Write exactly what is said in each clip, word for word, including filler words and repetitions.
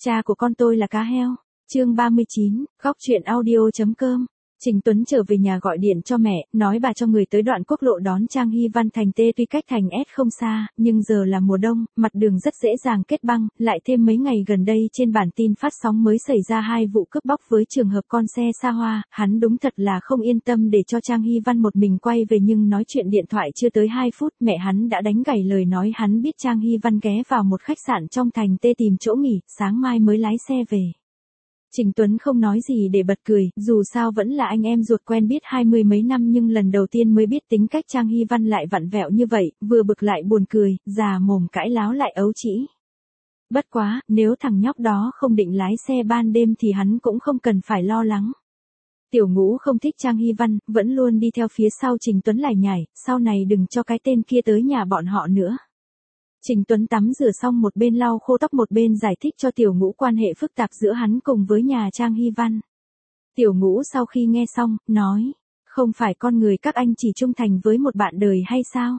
Cha của con tôi là cá heo. Chương ba mươi chín, góc truyện audio.com. Trình Tuấn trở về nhà gọi điện cho mẹ, nói bà cho người tới đoạn quốc lộ đón Trang Hy Văn thành T. Tuy cách thành S không xa, nhưng giờ là mùa đông, mặt đường rất dễ dàng kết băng, lại thêm mấy ngày gần đây trên bản tin phát sóng mới xảy ra hai vụ cướp bóc với trường hợp con xe xa hoa, hắn đúng thật là không yên tâm để cho Trang Hy Văn một mình quay về, nhưng nói chuyện điện thoại chưa tới hai phút, mẹ hắn đã đánh gãy lời nói hắn biết Trang Hy Văn ghé vào một khách sạn trong thành T tìm chỗ nghỉ, sáng mai mới lái xe về. Trình Tuấn không nói gì để bật cười, dù sao vẫn là anh em ruột quen biết hai mươi mấy năm, nhưng lần đầu tiên mới biết tính cách Trang Hy Văn lại vặn vẹo như vậy, vừa bực lại buồn cười, già mồm cãi láo lại ấu trĩ. Bất quá, nếu thằng nhóc đó không định lái xe ban đêm thì hắn cũng không cần phải lo lắng. Tiểu Ngũ không thích Trang Hy Văn, vẫn luôn đi theo phía sau Trình Tuấn lải nhải, sau này đừng cho cái tên kia tới nhà bọn họ nữa. Trình Tuấn tắm rửa xong một bên lau khô tóc một bên giải thích cho Tiểu Ngũ quan hệ phức tạp giữa hắn cùng với nhà Trang Hy Văn. Tiểu Ngũ sau khi nghe xong, nói, không phải con người các anh chỉ trung thành với một bạn đời hay sao?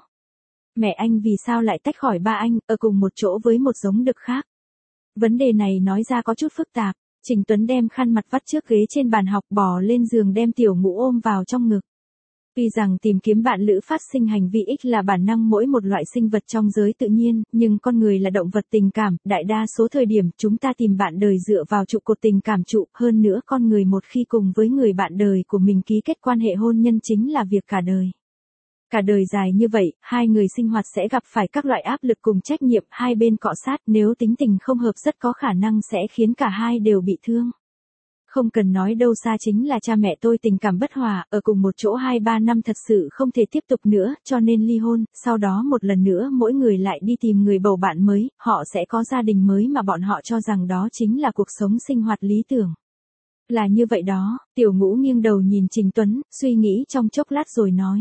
Mẹ anh vì sao lại tách khỏi ba anh, ở cùng một chỗ với một giống đực khác? Vấn đề này nói ra có chút phức tạp. Trình Tuấn đem khăn mặt vắt trước ghế trên bàn học, bò lên giường đem Tiểu Ngũ ôm vào trong ngực. Tuy rằng tìm kiếm bạn lữ phát sinh hành vi ích là bản năng mỗi một loại sinh vật trong giới tự nhiên, nhưng con người là động vật tình cảm, đại đa số thời điểm chúng ta tìm bạn đời dựa vào trụ cột tình cảm trụ, hơn nữa con người một khi cùng với người bạn đời của mình ký kết quan hệ hôn nhân chính là việc cả đời. Cả đời dài như vậy, hai người sinh hoạt sẽ gặp phải các loại áp lực cùng trách nhiệm, hai bên cọ sát, nếu tính tình không hợp rất có khả năng sẽ khiến cả hai đều bị thương. Không cần nói đâu xa chính là cha mẹ tôi tình cảm bất hòa, ở cùng một chỗ hai ba năm thật sự không thể tiếp tục nữa, cho nên ly hôn, sau đó một lần nữa mỗi người lại đi tìm người bầu bạn mới, họ sẽ có gia đình mới mà bọn họ cho rằng đó chính là cuộc sống sinh hoạt lý tưởng. Là như vậy đó, Tiểu Ngũ nghiêng đầu nhìn Trình Tuấn, suy nghĩ trong chốc lát rồi nói.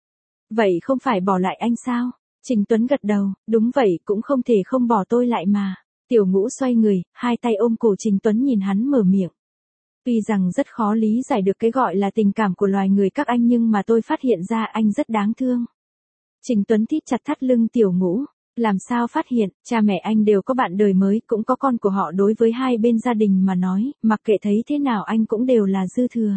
Vậy không phải bỏ lại anh sao? Trình Tuấn gật đầu, đúng vậy, cũng không thể không bỏ tôi lại mà. Tiểu Ngũ xoay người, hai tay ôm cổ Trình Tuấn nhìn hắn mở miệng. Tuy rằng rất khó lý giải được cái gọi là tình cảm của loài người các anh, nhưng mà tôi phát hiện ra anh rất đáng thương. Trình Tuấn thít chặt thắt lưng Tiểu Ngũ. Làm sao phát hiện, cha mẹ anh đều có bạn đời mới, cũng có con của họ, đối với hai bên gia đình mà nói, mặc kệ thấy thế nào anh cũng đều là dư thừa.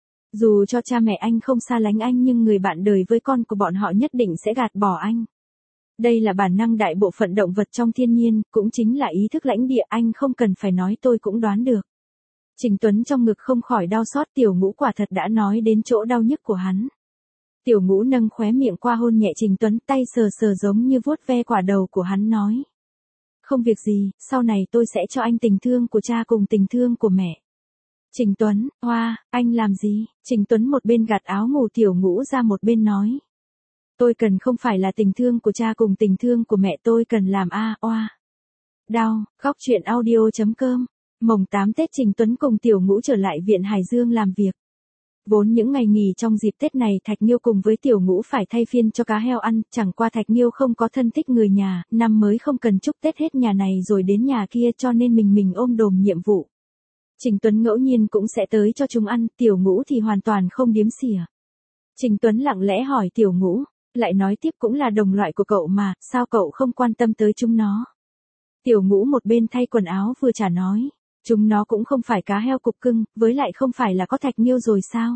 Dù cho cha mẹ anh không xa lánh anh nhưng người bạn đời với con của bọn họ nhất định sẽ gạt bỏ anh. Đây là bản năng đại bộ phận động vật trong thiên nhiên, cũng chính là ý thức lãnh địa, anh không cần phải nói tôi cũng đoán được. Trình Tuấn trong ngực không khỏi đau xót, Tiểu Ngũ quả thật đã nói đến chỗ đau nhức của hắn. Tiểu Ngũ nâng khóe miệng qua hôn nhẹ Trình Tuấn, tay sờ sờ giống như vuốt ve quả đầu của hắn nói. Không việc gì, sau này tôi sẽ cho anh tình thương của cha cùng tình thương của mẹ. Trình Tuấn, hoa, anh làm gì? Trình Tuấn một bên gạt áo ngủ Tiểu Ngũ ra một bên nói. Tôi cần không phải là tình thương của cha cùng tình thương của mẹ, tôi cần làm a, oa. Đau, góc truyện audio.com. Mồng tám Tết Trình Tuấn cùng Tiểu Ngũ trở lại viện Hải Dương làm việc. Vốn những ngày nghỉ trong dịp Tết này Thạch Nghiêu cùng với Tiểu Ngũ phải thay phiên cho cá heo ăn, chẳng qua Thạch Nghiêu không có thân thích người nhà, năm mới không cần chúc Tết hết nhà này rồi đến nhà kia, cho nên mình mình ôm đồm nhiệm vụ. Trình Tuấn ngẫu nhiên cũng sẽ tới cho chúng ăn, Tiểu Ngũ thì hoàn toàn không điếm xỉa. Trình Tuấn lặng lẽ hỏi Tiểu Ngũ, lại nói tiếp cũng là đồng loại của cậu mà, sao cậu không quan tâm tới chúng nó? Tiểu Ngũ một bên thay quần áo vừa trả nói. Chúng nó cũng không phải cá heo cục cưng, với lại không phải là có Thạch Nghiêu rồi sao?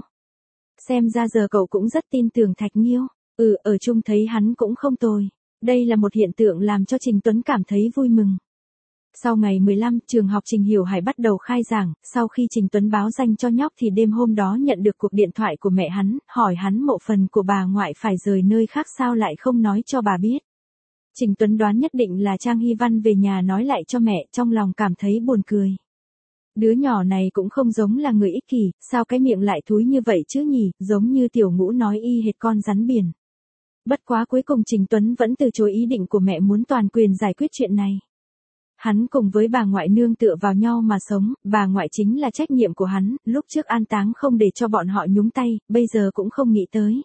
Xem ra giờ cậu cũng rất tin tưởng Thạch Nghiêu. Ừ, ở chung thấy hắn cũng không tồi. Đây là một hiện tượng làm cho Trình Tuấn cảm thấy vui mừng. Sau ngày mười lăm, trường học Trình Hiểu Hải bắt đầu khai giảng, sau khi Trình Tuấn báo danh cho nhóc thì đêm hôm đó nhận được cuộc điện thoại của mẹ hắn, hỏi hắn mộ phần của bà ngoại phải rời nơi khác sao lại không nói cho bà biết. Trình Tuấn đoán nhất định là Trang Hy Văn về nhà nói lại cho mẹ, trong lòng cảm thấy buồn cười. Đứa nhỏ này cũng không giống là người ích kỷ, sao cái miệng lại thúi như vậy chứ nhỉ, giống như Tiểu Ngũ nói y hệt con rắn biển. Bất quá cuối cùng Trình Tuấn vẫn từ chối ý định của mẹ muốn toàn quyền giải quyết chuyện này. Hắn cùng với bà ngoại nương tựa vào nhau mà sống, bà ngoại chính là trách nhiệm của hắn, lúc trước an táng không để cho bọn họ nhúng tay, bây giờ cũng không nghĩ tới.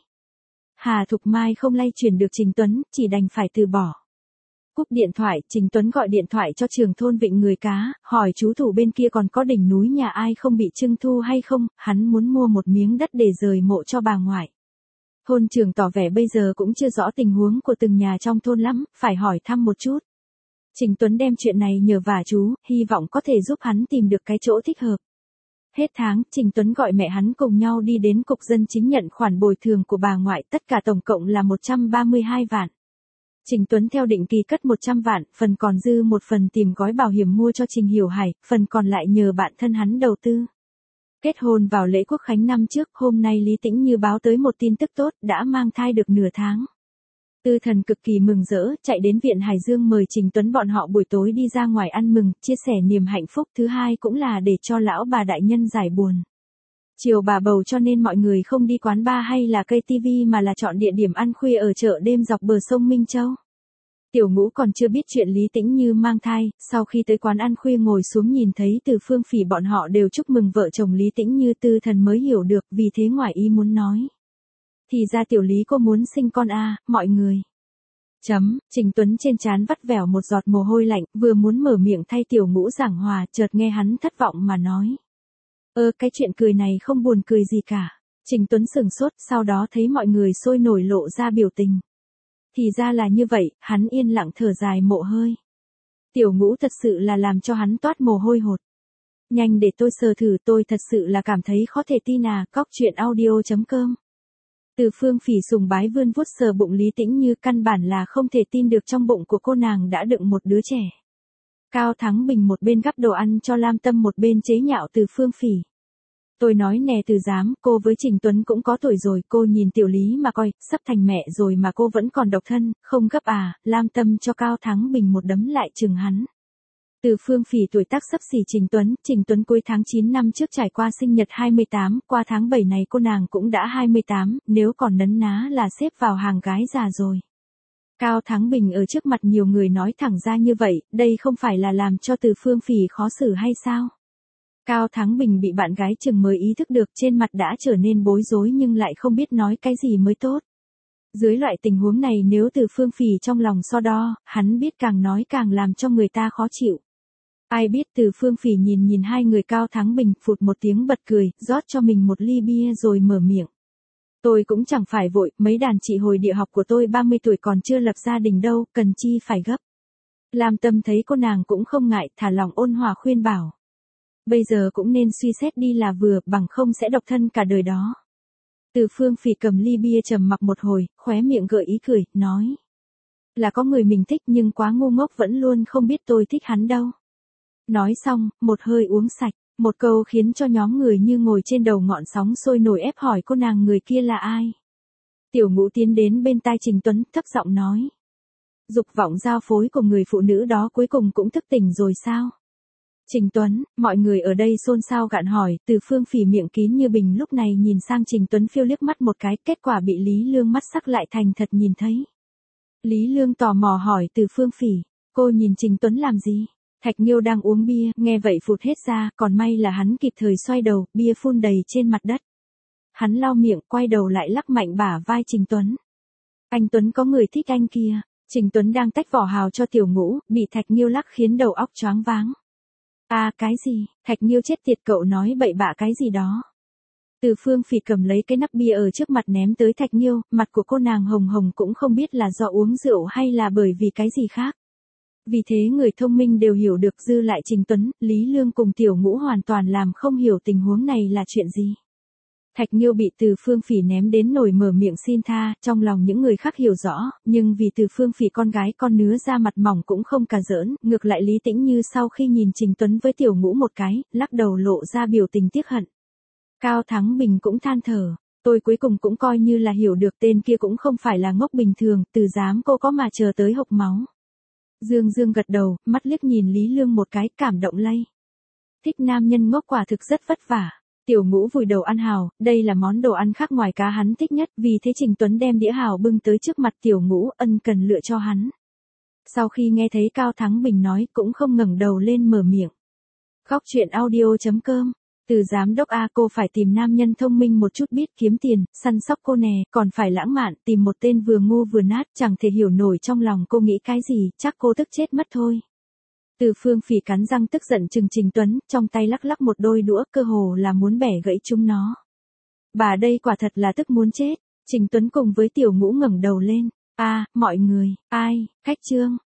Hà Thục Mai không lay chuyển được Trình Tuấn, chỉ đành phải từ bỏ. Cúp điện thoại, Trình Tuấn gọi điện thoại cho trưởng thôn Vịnh Người Cá, hỏi chú thủ bên kia còn có đỉnh núi nhà ai không bị trưng thu hay không, hắn muốn mua một miếng đất để rời mộ cho bà ngoại. Thôn trưởng tỏ vẻ bây giờ cũng chưa rõ tình huống của từng nhà trong thôn lắm, phải hỏi thăm một chút. Trình Tuấn đem chuyện này nhờ vả chú, hy vọng có thể giúp hắn tìm được cái chỗ thích hợp. Hết tháng, Trình Tuấn gọi mẹ hắn cùng nhau đi đến cục dân chính nhận khoản bồi thường của bà ngoại, tất cả tổng cộng là một trăm ba mươi hai vạn. Trình Tuấn theo định kỳ cất một trăm vạn, phần còn dư một phần tìm gói bảo hiểm mua cho Trình Hiểu Hải, phần còn lại nhờ bạn thân hắn đầu tư. Kết hôn vào lễ Quốc khánh năm trước, hôm nay Lý Tĩnh Như báo tới một tin tức tốt, đã mang thai được nửa tháng. Tư Thần cực kỳ mừng rỡ, chạy đến viện Hải Dương mời Trình Tuấn bọn họ buổi tối đi ra ngoài ăn mừng, chia sẻ niềm hạnh phúc. Thứ hai cũng là để cho lão bà đại nhân giải buồn. Chiều bà bầu cho nên mọi người không đi quán bar hay là cây tivi mà là chọn địa điểm ăn khuya ở chợ đêm dọc bờ sông Minh Châu. Tiểu Ngũ còn chưa biết chuyện Lý Tĩnh Như mang thai, sau khi tới quán ăn khuya ngồi xuống nhìn thấy Từ Phương Phỉ bọn họ đều chúc mừng vợ chồng Lý Tĩnh Như, Tư Thần mới hiểu được, vì thế ngoài ý muốn nói. Thì ra tiểu Lý cô muốn sinh con à, mọi người. Chấm, Trình Tuấn trên trán vắt vẻo một giọt mồ hôi lạnh, vừa muốn mở miệng thay Tiểu Ngũ giảng hòa, chợt nghe hắn thất vọng mà nói. Ơ, cái chuyện cười này không buồn cười gì cả. Trình Tuấn sửng sốt, sau đó thấy mọi người sôi nổi lộ ra biểu tình. Thì ra là như vậy, hắn yên lặng thở dài mộ hơi. Tiểu Ngũ thật sự là làm cho hắn toát mồ hôi hột. Nhanh để tôi sờ thử, tôi thật sự là cảm thấy khó thể tin à, cóc truyện audio chấm com. Từ Phương Phỉ sùng bái vươn vuốt sờ bụng Lý Tĩnh Như, căn bản là không thể tin được trong bụng của cô nàng đã đựng một đứa trẻ. Cao Thắng Bình một bên gắp đồ ăn cho Lam Tâm một bên chế nhạo Từ Phương Phỉ. Tôi nói nè Từ Giám, cô với Trình Tuấn cũng có tuổi rồi, cô nhìn tiểu Lý mà coi, sắp thành mẹ rồi mà cô vẫn còn độc thân, không gấp à. Lam Tâm cho Cao Thắng Bình một đấm lại chừng hắn. Từ Phương Phỉ tuổi tác xấp xỉ Trình Tuấn, Trình Tuấn cuối tháng chín năm trước trải qua sinh nhật hai mươi tám, qua tháng bảy này cô nàng cũng đã hai mươi tám, nếu còn nấn ná là xếp vào hàng gái già rồi. Cao Thắng Bình ở trước mặt nhiều người nói thẳng ra như vậy, đây không phải là làm cho Từ Phương Phỉ khó xử hay sao? Cao Thắng Bình bị bạn gái chừng mới ý thức được, trên mặt đã trở nên bối rối nhưng lại không biết nói cái gì mới tốt. Dưới loại tình huống này nếu Từ Phương Phỉ trong lòng so đo, hắn biết càng nói càng làm cho người ta khó chịu. Ai biết Từ Phương Phỉ nhìn nhìn hai người Cao Thắng Bình, phụt một tiếng bật cười, rót cho mình một ly bia rồi mở miệng. Tôi cũng chẳng phải vội, mấy đàn chị hồi địa học của tôi ba mươi tuổi còn chưa lập gia đình đâu, cần chi phải gấp. Lam Tâm thấy cô nàng cũng không ngại, thả lòng ôn hòa khuyên bảo. Bây giờ cũng nên suy xét đi là vừa, bằng không sẽ độc thân cả đời đó. Từ Phương Phỉ cầm ly bia trầm mặc một hồi, khóe miệng gợi ý cười, nói. Là có người mình thích nhưng quá ngu ngốc vẫn luôn không biết tôi thích hắn đâu. Nói xong, một hơi uống sạch, một câu khiến cho nhóm người như ngồi trên đầu ngọn sóng sôi nổi ép hỏi cô nàng người kia là ai. Tiểu Ngũ tiến đến bên tai Trình Tuấn, thấp giọng nói. Dục vọng giao phối của người phụ nữ đó cuối cùng cũng thức tỉnh rồi sao? Trình Tuấn, mọi người ở đây xôn xao gạn hỏi, Từ Phương Phỉ miệng kín như bình lúc này nhìn sang Trình Tuấn phiêu liếc mắt một cái, kết quả bị Lý Lương mắt sắc lại thành thật nhìn thấy. Lý Lương tò mò hỏi Từ Phương Phỉ, cô nhìn Trình Tuấn làm gì? Thạch Nghiêu đang uống bia, nghe vậy phụt hết ra, còn may là hắn kịp thời xoay đầu, bia phun đầy trên mặt đất. Hắn lau miệng, quay đầu lại lắc mạnh bả vai Trình Tuấn. Anh Tuấn có người thích anh kia. Trình Tuấn đang tách vỏ hào cho Tiểu Ngũ, bị Thạch Nghiêu lắc khiến đầu óc choáng váng. À cái gì, Thạch Nghiêu chết tiệt, cậu nói bậy bạ cái gì đó. Từ Phương Phỉ cầm lấy cái nắp bia ở trước mặt ném tới Thạch Nghiêu, mặt của cô nàng hồng hồng cũng không biết là do uống rượu hay là bởi vì cái gì khác. Vì thế người thông minh đều hiểu được, dư lại Trình Tuấn, Lý Lương cùng Tiểu Ngũ hoàn toàn làm không hiểu tình huống này là chuyện gì. Thạch Nghiêu bị Từ Phương Phỉ ném đến nổi mở miệng xin tha, trong lòng những người khác hiểu rõ, nhưng vì Từ Phương Phỉ con gái con nứa da mặt mỏng cũng không cà giỡn, ngược lại Lý Tĩnh Như sau khi nhìn Trình Tuấn với Tiểu Ngũ một cái, lắc đầu lộ ra biểu tình tiếc hận. Cao Thắng Bình cũng than thở, tôi cuối cùng cũng coi như là hiểu được tên kia cũng không phải là ngốc bình thường, Từ Giám cô có mà chờ tới hộc máu. Dương Dương gật đầu, mắt liếc nhìn Lý Lương một cái, cảm động lây. Thích nam nhân ngốc quả thực rất vất vả. Tiểu Ngũ vùi đầu ăn hào, đây là món đồ ăn khác ngoài cá hắn thích nhất, vì thế Trình Tuấn đem đĩa hào bưng tới trước mặt Tiểu Ngũ, ân cần lựa cho hắn. Sau khi nghe thấy Cao Thắng Bình nói, cũng không ngẩng đầu lên mở miệng. Góc truyện audio chấm com. Từ Giám đốc A, cô phải tìm nam nhân thông minh một chút, biết kiếm tiền, săn sóc cô nè, còn phải lãng mạn, tìm một tên vừa ngu vừa nát, chẳng thể hiểu nổi trong lòng cô nghĩ cái gì, chắc cô tức chết mất thôi. Từ Phương Phỉ cắn răng tức giận chừng Trình Tuấn, trong tay lắc lắc một đôi đũa, cơ hồ là muốn bẻ gãy chúng nó. Bà đây quả thật là tức muốn chết. Trình Tuấn cùng với Tiểu Ngũ ngẩng đầu lên. A, mọi người, ai, khách trương.